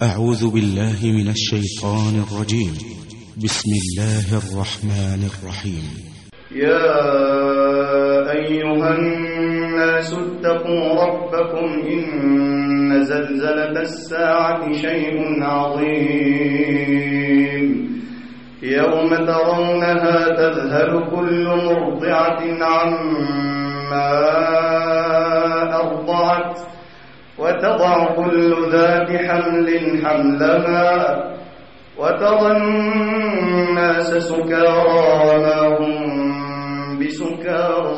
أعوذ بالله من الشيطان الرجيم. بسم الله الرحمن الرحيم. يا أيها الناس اتقوا ربكم إن زلزلة الساعة شيء عظيم يوم ترونها تذهل كل مرضعة عما أرضعت وتضع كل ذات حمل حملها وترى الناس سكارى وما هم بسكارى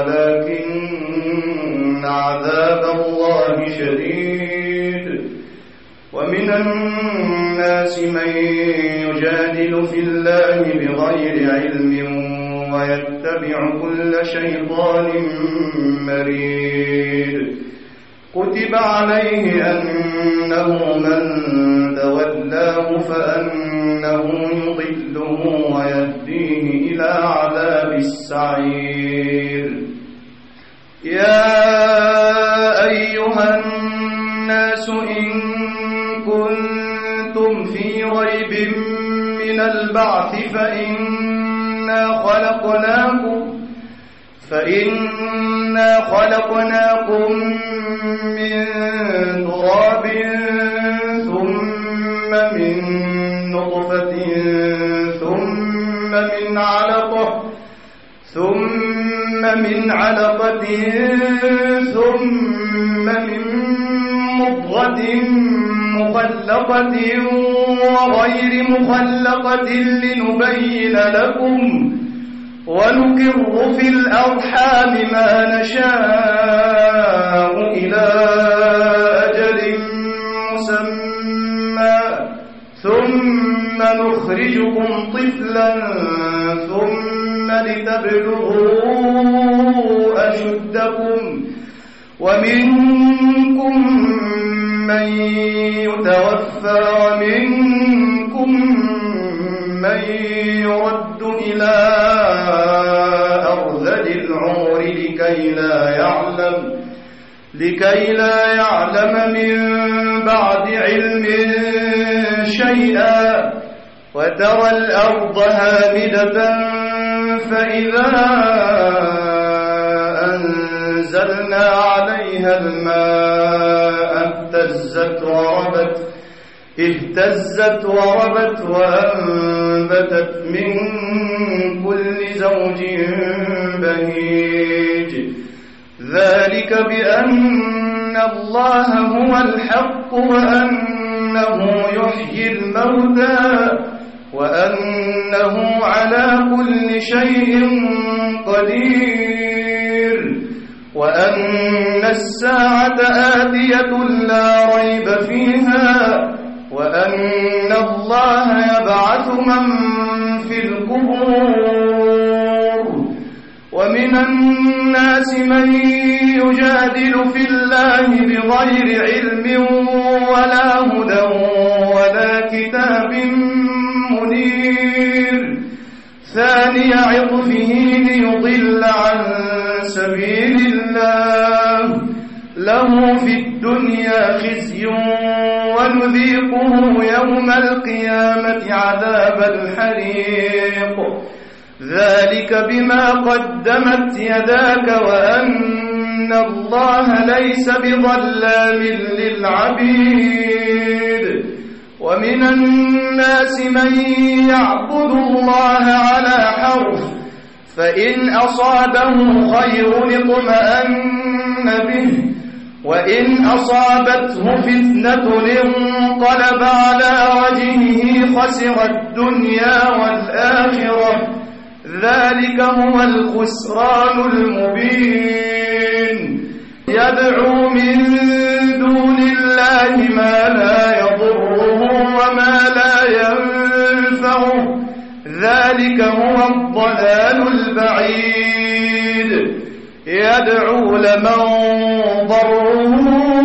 ولكن عذاب الله شديد. ومن الناس من يجادل في الله بغير علم ويتبع كل شيطان مريد. كتب عليه أنه من تولاه فأنه يضله ويهديه إلى عذاب السعير. يا أيها الناس إن كنتم في ريب من البعث فإنا خلقناكم من تراب ثم من نطفة ثم من علقة ثم من مضغة مخلقة وغير مخلقة لنبين لكم ونقر في الأرحام ما نشاء إلى أجل مسمى ثم نخرجكم طفلا ثم لتبلغوا أشدكم ومنكم من يتوفى ومنكم من يرد إلى أرذل العمر لكي لا يعلم من بعد علم شيئا. وترى الأرض هامدة فإذا أنزلنا عليها الماء اهتزت وربت وأنبتت من كل زوج بهيج. ذلك بأن الله هو الحق وأنه يحيي الموتى وأنه على كل شيء قدير وأن الساعة آتية لا ريب فيها وأن الله يبعث من في القبور. ومن الناس من يجادل في الله بغير علم ولا هدى ولا كتاب منير. ثاني عطفه ليضل عن سبيل الله له في الدنيا خزي ونذيقه يوم القيامة عذاب الحريق. ذلك بما قدمت يداك وأن الله ليس بظلام للعبيد. ومن الناس من يعبد الله على حرف فإن أصابه خير اطمأن به وإن أصابته فتنة انقلب على وجهه خسر الدنيا والآخرة. ذلك هو الخسران المبين. يدعو من دون الله ما لا يضره وما لا ينفعه. ذلك هو الضلال البعيد. يدعو لمن ضره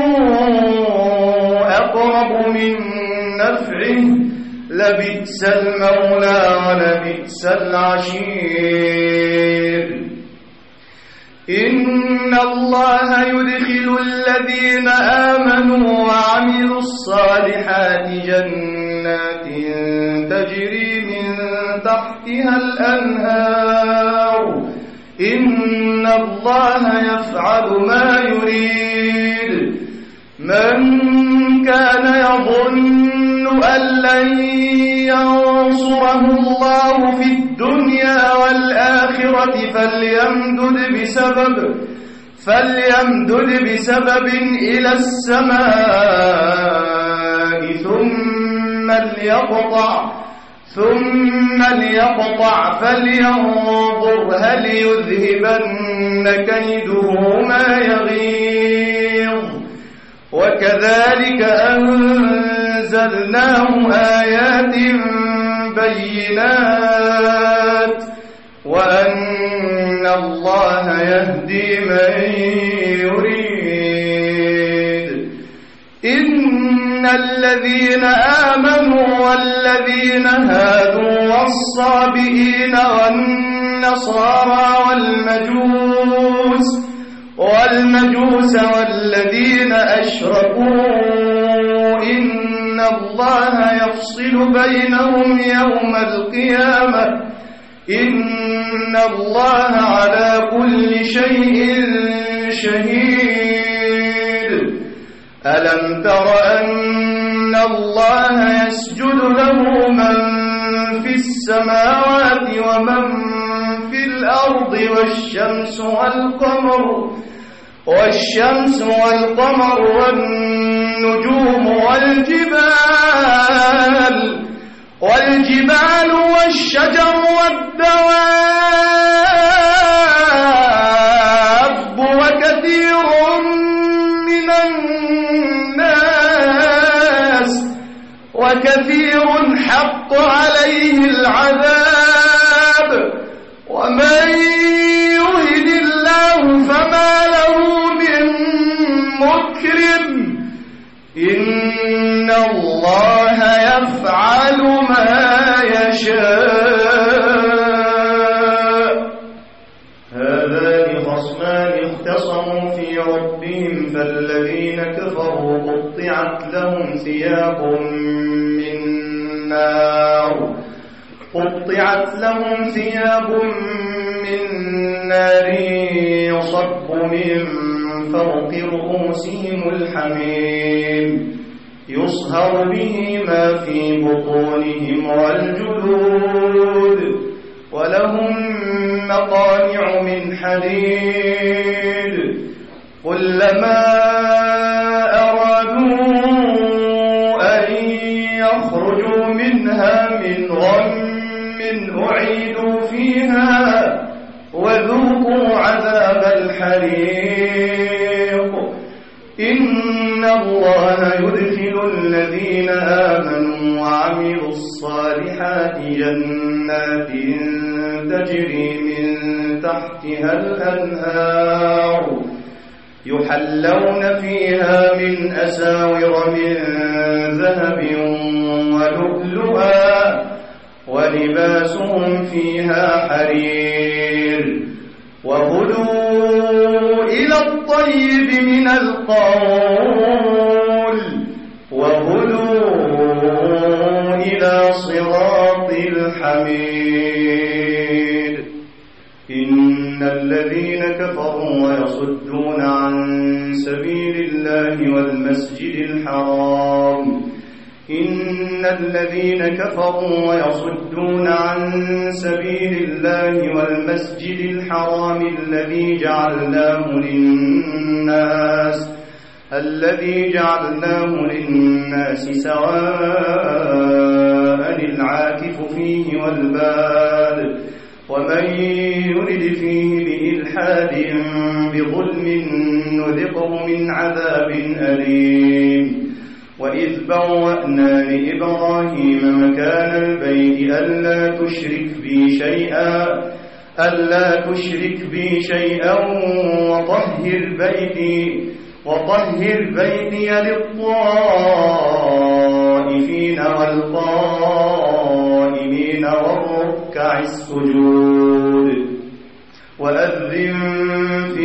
أقرب من نفعه لبئس المولى ولبئس العشير. إن الله يدخل الذين آمنوا وعملوا الصالحات جنات تجري من تحتها الأنهار إن الله يفعل ما يريد من كان يظن أن لن ينصره الله في الدنيا والآخرة فليمدد بسبب إلى السماء ثم ليقطع فلينظر هل يذهبن كيده ما يغيظ وكذلك أنزلناه آيات بينات وأن الله يهدي من يريد إن الذين آمنوا والذين هادوا والصابئين والنصارى والمجوس والذين أشركوا إن الله يفصل بينهم يوم القيامة إن الله على كل شيء شهيد ألم تر أن الله يسجد له من في السماوات ومن في الأرض والشمس والقمر والنجوم والجبال والشجر والدواب وكثير حق عليه العذاب ومن يهد الله فما له من مكرم إن الله يفعل ما يشاء هذان خصمان اختصموا في ربهم فالذين كفروا قطعت لهم ثياب من نار يصب من فوق رؤوسهم الحميم يصهر به ما في بطونهم والجلود ولهم مقامع من حديد كلما أرادوا أن يخرجوا منها من غم أعيدوا فيها وذوقوا عذاب الحريق إن الله يدخل الذين آمنوا وعملوا الصالحات جنات تجري من تحتها الأنهار يحلون فيها من أساور من ذهب ولؤلؤا ولباسهم فيها حرير وهدوا إلى الطيب من القول وهدوا إلى صراط الحميد إن الذين كفروا ويصدون عن سبيل الله والمسجد الحرام الذي جعلناه للناس سواء العاكف فيه والباد ومن يرد فيه بإلحاد بظلم نذقه من عذاب أليم وإذ بوأنا لإبراهيم مكان البيت ألا تشرك بي شيئا وطهر بيتي للطائفين والقائمين والركع السجود وأذن في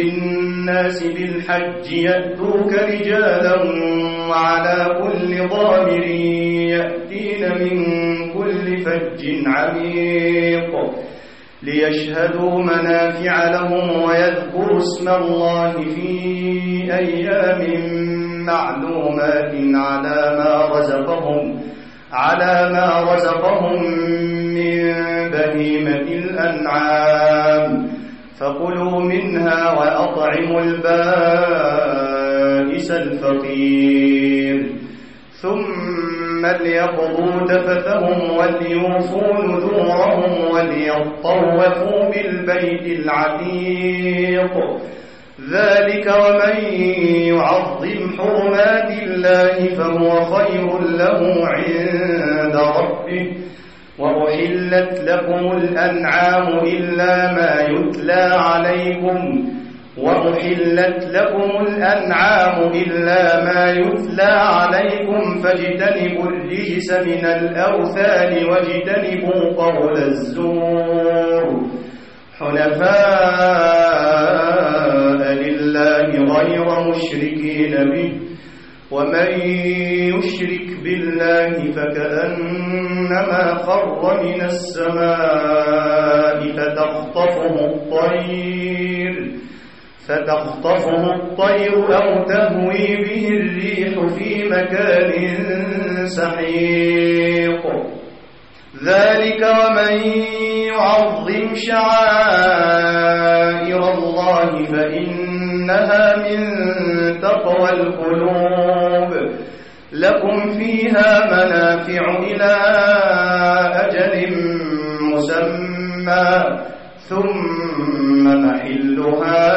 الناس بالحج يأتوك رجالا وعلى كل ضامر يأتين من كل فج عميق ليشهدوا منافع لهم ويذكروا اسم الله في أيام معلومات على ما رزقهم من بهيمة الأنعام فكلوا منها وأطعموا البائس الفقير ثم ليقضوا تفثهم وليوفوا نذورهم وليطوفوا بالبيت العتيق ذلك ومن يعظم حرمات الله فهو خير له عند ربه وأحلت لكم الأنعام إلا ما يتلى عليكم فاجتنبوا الرجس من الأوثان واجتنبوا قول الزور حنفاء لله غير مشركين به ومن يشرك بالله فكأنما خر من السماء فتخطفه الطير أو تهوي به الريح في مكان سحيق ذلك ومن يعظم شعائر الله فإنها من تقوى القلوب لكم فيها منافع إلى أجل مسمى ثم محلها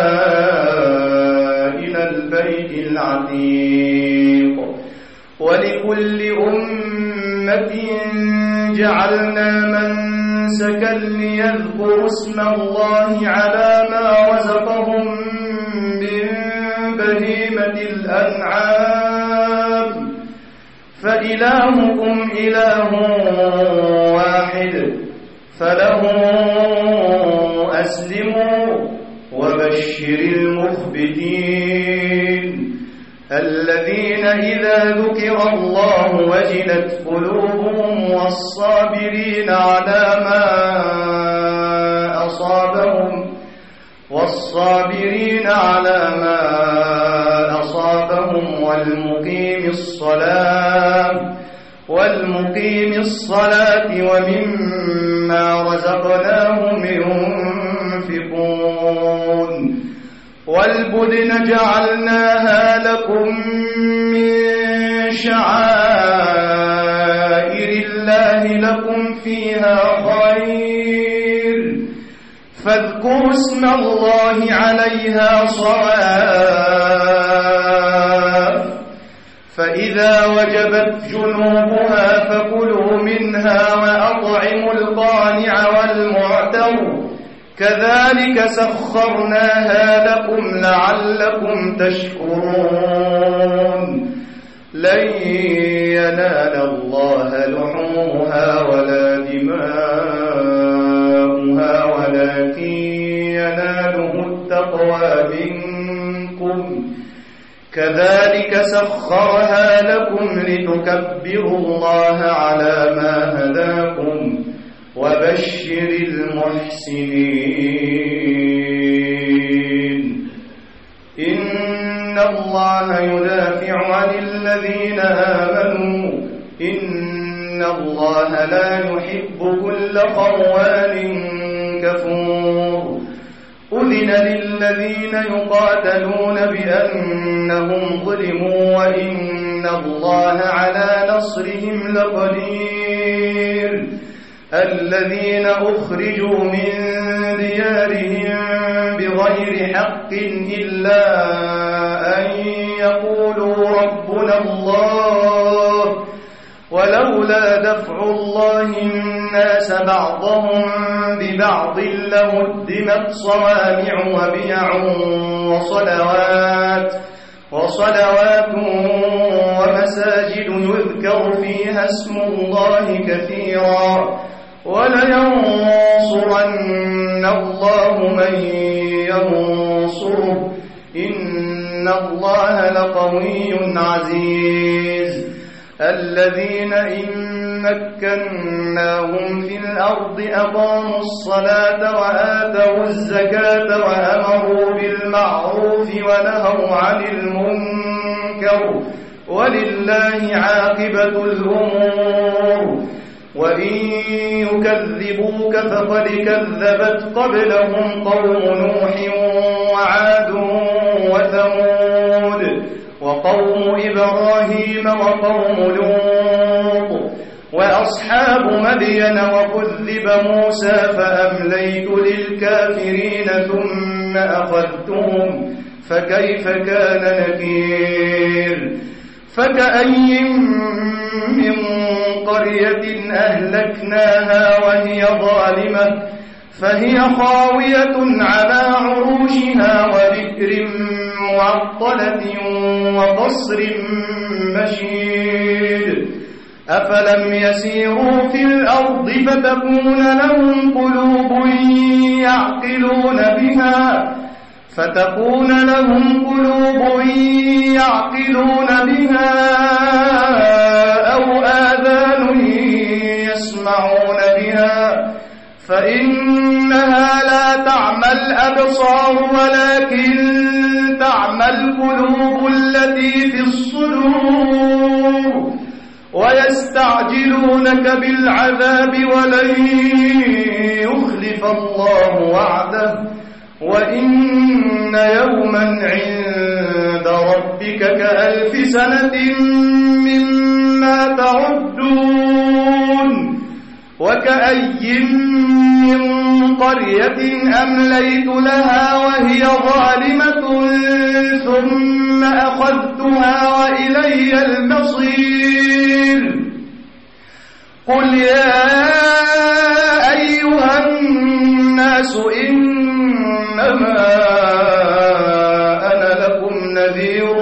إلى البيت العتيق ولكل أمة جعلنا منسكا ليذكروا اسم الله على ما رزقهم من بهيمة الأنعام فإلهكم إله واحد فله أسلموا وبشر المخبتين الذين إذا ذكر الله وجلت قلوبهم والصابرين على ما أصابهم والمقيم الصلاة ومما رزقناهم ينفقون والبدن جعلناها لكم من شعائر الله لكم فيها خير فاذكروا اسم الله عليها صواف فإذا وجبت جنوبها فكلوا منها وأطعموا القانع والمعتر كذلك سخرناها لكم لعلكم تشكرون لن ينال الله لحومها ولا دماؤها ولكن يناله التقوى منكم كذلك سخرها لكم لتكبروا الله على ما هداكم وبشر المحسنين إن الله يدافع عن الذين آمنوا إن الله لا يحب كل خوان كفور أذن للذين يقاتلون بأنهم ظلموا وإن الله على نصرهم لقدير الذين أخرجوا من ديارهم بغير حق إلا أن يقولوا ربنا الله ولولا دفع الله الناس بعضهم ببعض لهدمت صوامع وبيع وصلوات ومساجد يذكر فيها اسم الله كثيرا ولينصرن الله من ينصره إن الله لقوي عزيز الذين إن مكناهم في الأرض أقاموا الصلاة وآتوا الزكاة وأمروا بالمعروف ونهوا عن المنكر ولله عاقبة الأمور وإن يكذبوك فقد كذبت قبلهم قوم نوح وعاد وثمود وقوم إبراهيم وقوم لوط وأصحاب مدين وكذب موسى فأمليت للكافرين ثم أخذتهم فكيف كان نكير فكأي من قرية أهلكناها وهي ظالمة فهي خاوية على عروشها وبئر معطلة وقصر مشيد أفلم يسيروا في الأرض فتكون لهم قلوب يعقلون بها أو آذان يسمعون بها فإنها لا تعمى الأبصار ولكن تعمى القلوب التي في الصدور ويستعجلونك بالعذاب ولن يخلف الله وعده وإن يوما عند ربك كألف سنة مما تعدون وكأي من قرية أمليت لها وهي ظالمة ثم أخذتها وإلي المصير قل يا أيها الناس إنما أنا لكم نذير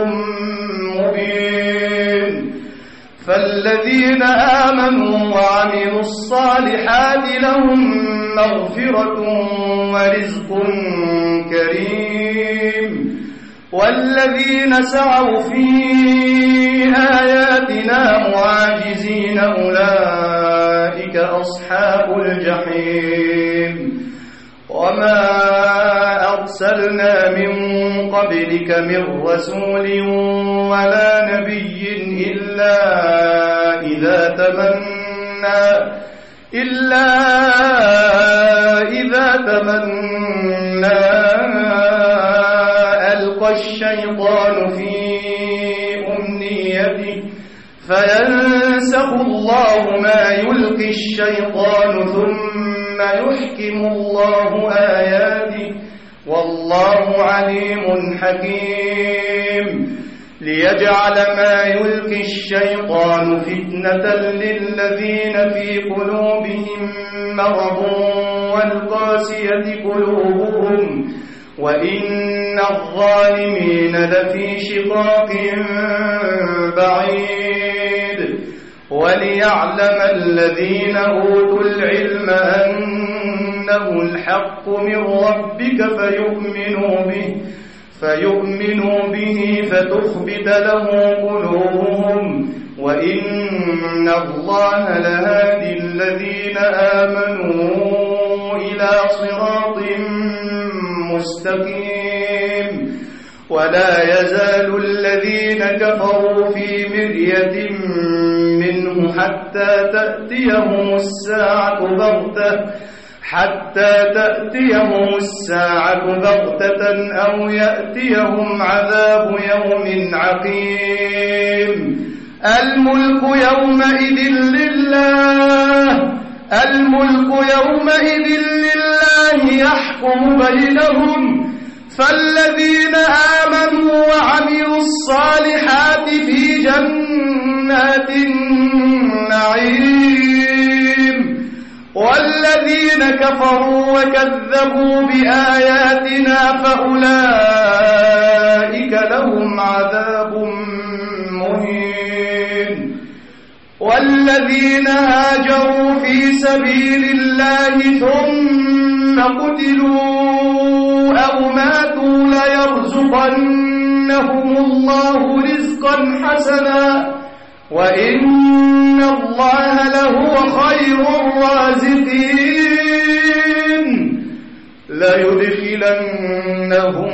مبين فالذين آمنوا وعملوا الصالحات لهم مغفرة ورزق كريم والذين سعوا في آياتنا معاجزين أولئك أصحاب الجحيم وما أرسلنا من قبلك من رسول ولا نبي إلا إذا تمنى ألقى الشيطان في أمنيته فينسخ الله ما يلقي الشيطان ثم يحكم الله آياته والله عليم حكيم ليجعل ما يلقي الشيطان فتنة للذين في قلوبهم مرض والقاسية قلوبهم وإن الظالمين لفي شقاق بعيد وليعلم الذين أوتوا العلم أنه الحق من ربك فيؤمنوا به فتخبت له قلوبهم وإن الله لهادي الذين آمنوا إلى صراط مستقيم ولا يزال الذين كفروا في مرية منه حتى تأتيهم الساعة بغتة أو يأتيهم عذاب يوم عقيم الملك يومئذ لله يحكم بينهم فالذين آمنوا وعملوا الصالحات في جنات النعيم والذين كفروا وكذبوا بآياتنا فأولئك لهم عذاب مهين والذين هاجروا في سبيل الله ثم قتلوا أو ماتوا ليرزقنهم الله رزقا حسنا وإن الله لهو خير الرازقين ليدخلنهم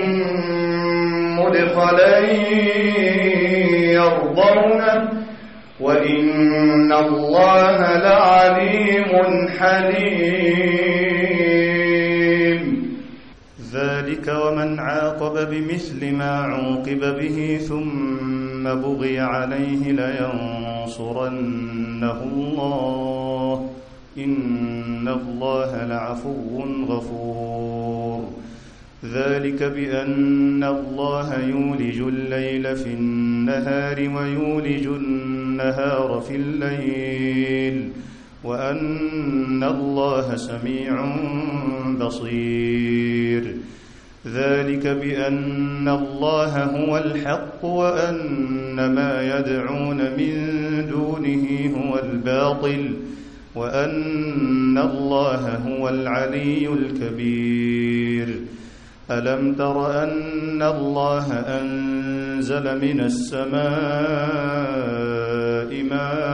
مدخلا يرضونه وإن الله لعليم حليم ذلك ومن عاقب بمثل ما عوقب به ثم بغي عليه لينصرنه الله إن الله لعفو غفور ذلك بأن الله يولج الليل في النهار ويولج النهار في الليل وأن الله سميع بصير ذلك بأن الله هو الحق وأن ما يدعون من دونه هو الباطل وأن الله هو العلي الكبير ألم تر أن الله أنزل من السماء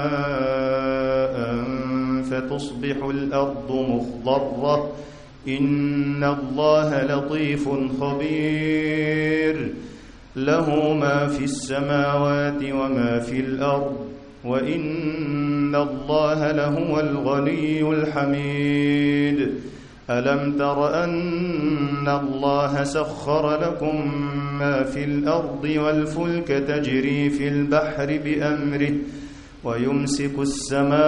ماء فتصبح الأرض مخضرة إن الله لطيف خبير له ما في السماوات وما في الأرض وإن الله لهو الغني الحميد ألم تر أن الله سخر لكم ما في الأرض والفلك تجري في البحر بأمره ويمسك السماء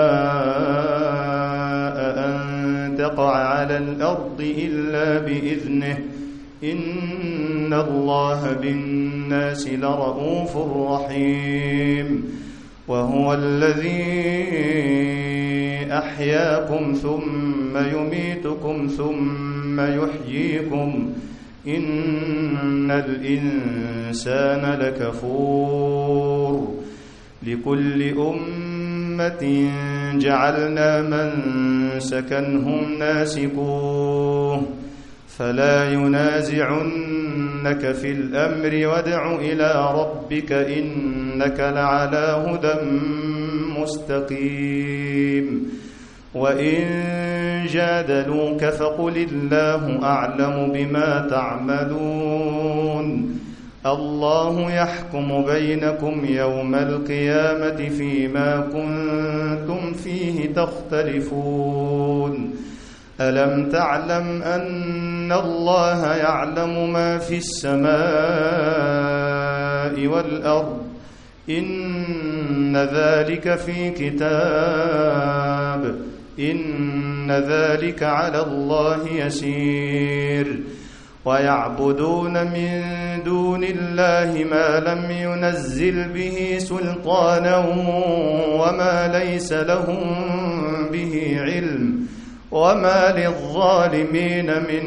أن تقع على الأرض إلا بإذنه إن الله بالناس لرؤوف رحيم وهو الذي أحياكم ثم يميتكم ثم يحييكم إن الإنسان لكفور لكل أمة جعلنا منسكنهم ناسكوه فلا ينازعنك في الأمر وادع إلى ربك إنك لعلى هدى مستقيم وإن جادلوك فقل الله أعلم بما تعملون الله يحكم بينكم يوم القيامة فيما كنتم فيه تختلفون ألم تعلم أن الله يعلم ما في السماء والأرض إن ذلك في كتاب إن ذلك على الله يسير ويعبدون من دون الله ما لم ينزل به سلطانا وما ليس لهم به علم وما للظالمين من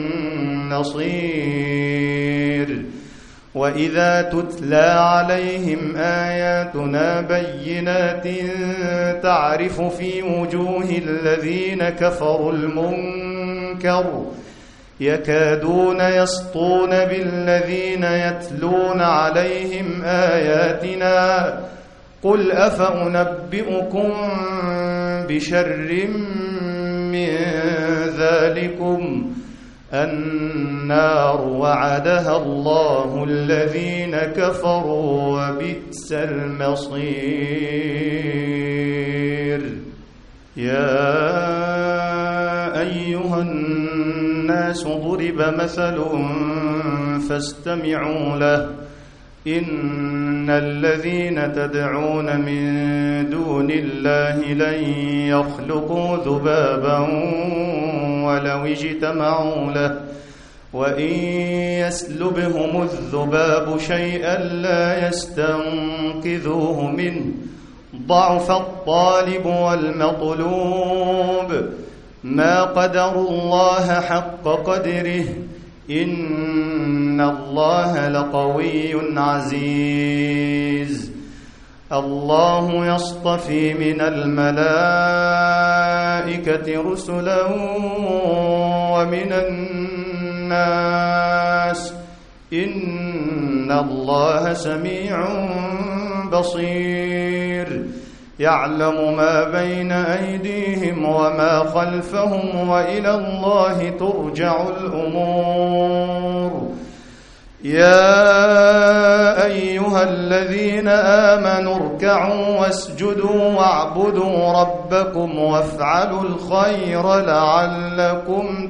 نصير وإذا تتلى عليهم آياتنا بينات تعرف في وجوه الذين كفروا المنكر يكادون يسطون بالذين يتلون عليهم آياتنا قل أفأنبئكم بشر من ذلكم النار وعدها الله الذين كفروا وبئس المصير يا أيها الناس ضرب مثل فاستمعوا له إن الذين تدعون من دون الله لن يخلقوا ذبابا ولو اجتمعوا له وإن يسلبهم الذباب شيئا لا يستنقذوه منه ضعف الطالب والمطلوب ما قدروا الله حق قدره إن الله لقوي عزيز الله يصطفي من الملائكة رسلا ومن الناس الناس إن الله سميع بصير يعلم ما بين أيديهم وما خلفهم وإلى الله ترجع الأمور يا أيها الذين آمنوا اركعوا واسجدوا واعبدوا ربكم وافعلوا الخير لعلكم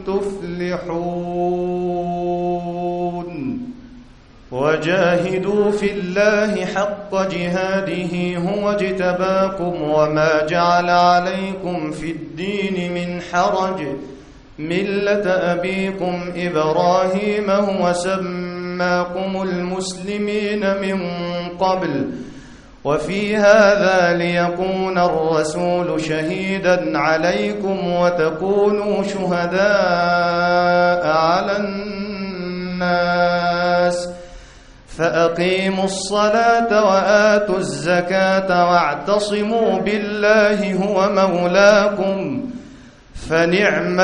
تفلحون وجاهدوا في الله حق جهاده هو اجتباكم وما جعل عليكم في الدين من حرج ملة أبيكم إبراهيم هو سماكم المسلمين من قبل وفي هذا ليكون الرسول شهيدا عليكم وتكونوا شهداء على الناس فأقيموا الصلاة وآتوا الزكاة واعتصموا بالله هو مولاكم فنعم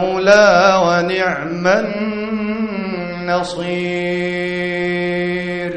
المولى ونعم النصير